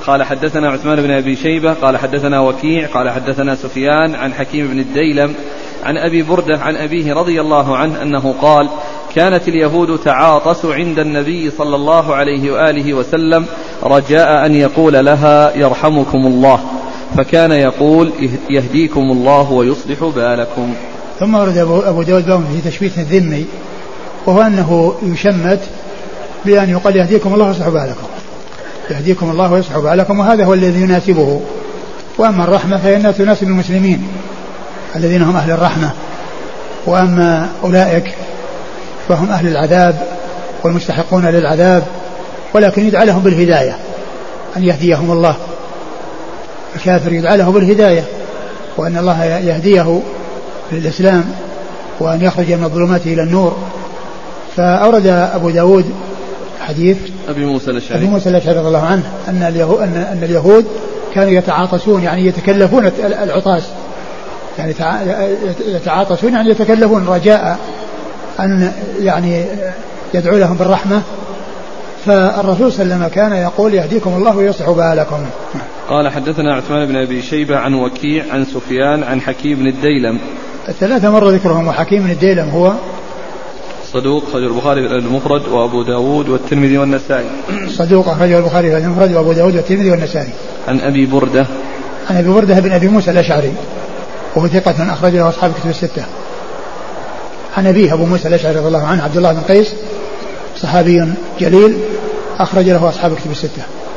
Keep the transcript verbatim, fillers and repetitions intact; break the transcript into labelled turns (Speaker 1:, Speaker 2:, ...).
Speaker 1: قال حدثنا عثمان بن أبي شيبة قال حدثنا وكيع قال حدثنا سفيان عن حكيم بن الديلم عن أبي بردة عن أبيه رضي الله عنه أنه قال كانت اليهود تعاطس عند النبي صلى الله عليه وآله وسلم رجاء أن يقول لها يرحمكم الله، فكان يقول يهديكم الله ويصلح بالكم.
Speaker 2: ثم ورد أبو داود باب في تشبيث الذمي، وهو أنه يشمت بأن يقال يهديكم الله ويصلح بالكم، يهديكم الله ويصلح بالكم، وهذا هو الذي يناسبه. وأما الرحمة فإنها تناسب المسلمين الذين هم أهل الرحمة، وأما أولئك فهم أهل العذاب والمستحقون للعذاب، ولكن يدعى لهم بالهداية أن يهديهم الله. الكافر يدعى له بالهداية وأن الله يهديه للإسلام وأن يخرج من الظلمات إلى النور. فأورد أبو داود حديث
Speaker 1: أبي موسى الأشعري
Speaker 2: أبي موسى الأشعري رضي الله عنه أن اليهود, أن اليهود كانوا يتعاطسون، يعني يتكلفون العطاس، يعني يتعاطسون يعني يتكلفون رجاء أن يعني يدعو لهم بالرحمة. فالرسول صلى الله عليه وسلم كان يقول يهديكم الله ويصلح بالكم.
Speaker 1: قال حدثنا عثمان بن أبي شيبة عن وكيع عن سفيان عن حكيم بن الديلم.
Speaker 2: الثلاثة مرة ذكرهم، وحكيم بن الديلم هو
Speaker 1: صدوق أخرجه البخاري في المفرد وأبو داود والترمذي والنسائي.
Speaker 2: صدوق أخرجه البخاري في المفرد وأبو داود والترمذي والنسائي.
Speaker 1: عن أبي بردة
Speaker 2: عن أبي بردة بن أبي موسى الأشعري وهو ثقة أخرج له أصحاب كتب الستة. عن أبيه أبو موسى الأشعري رضي الله عنه عبد الله بن قيس صحابي جليل أخرج له أصحاب كتب الستة.